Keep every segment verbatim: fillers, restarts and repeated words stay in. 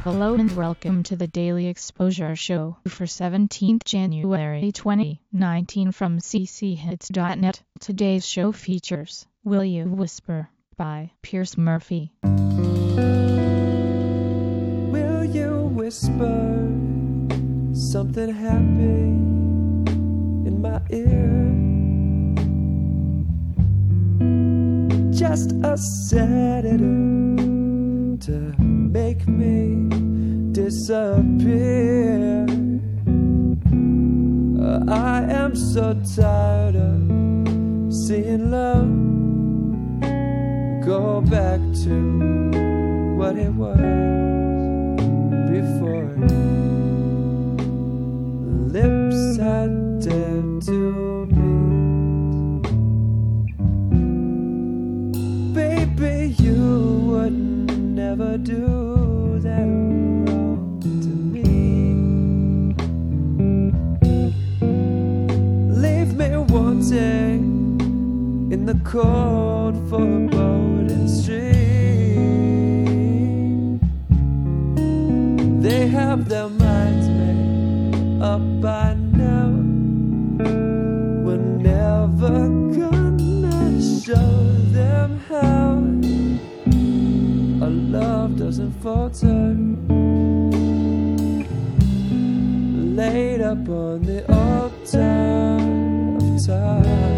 Hello and welcome to the Daily Exposure Show for seventeenth January twenty nineteen from c c hits dot net. Today's show features Will You Whisper by Pierce Murphy. Will you whisper something happy in my ear? Just a sedative to make me disappear. Uh, I am so tired of seeing love go back to what it was before. Lips had dared to meet. Baby, you would never do that wrong to me. Leave me wanting in the cold foreboding stream. They have their minds made up by now. We're never gonna show them how our love doesn't falter. Laid up on the altar of time.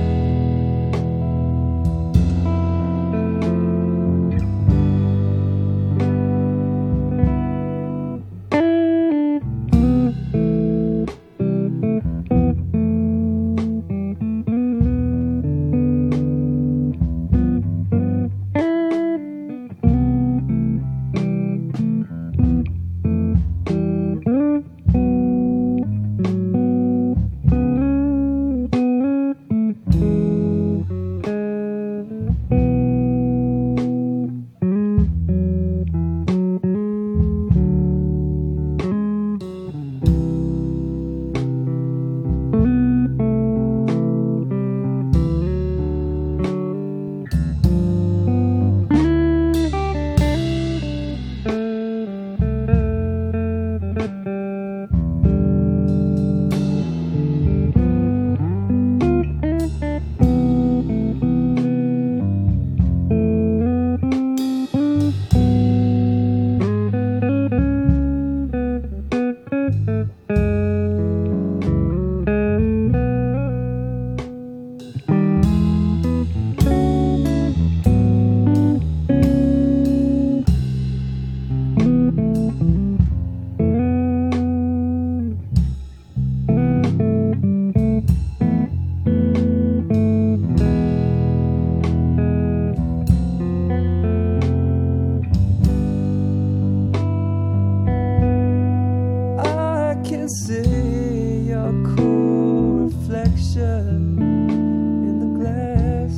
See your cool reflection in the glass.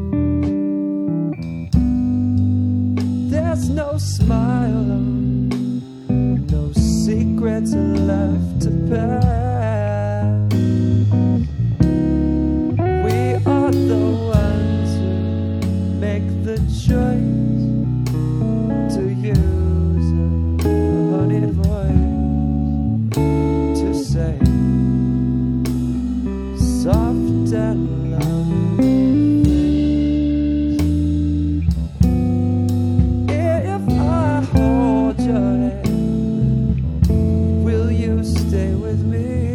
There's no smile on, no secrets left to pass. We are the ones who make the choice to use a honeyed voice. Say soft and loving. If I hold your hand, will you stay with me?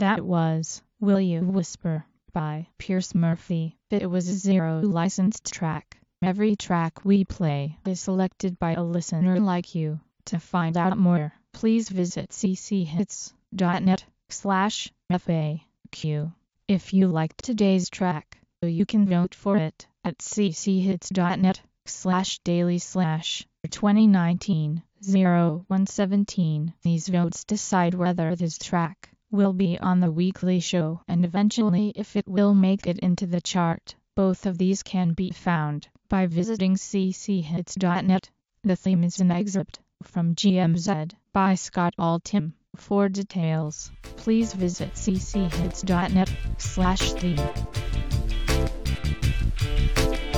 That was Will You Whisper by Pierce Murphy. It was a zero licensed track. Every track we play is selected by a listener like you. To find out more, please visit cchits.net slash FAQ. If you liked today's track, you can vote for it at cchits.net slash daily slash twenty nineteen oh one seventeen. These votes decide whether this track will be on the weekly show and eventually if it will make it into the chart. Both of these can be found by visiting cchits.net. The theme is an excerpt from G M Z by Scott Altham. For details, please visit cchits.net slash theme.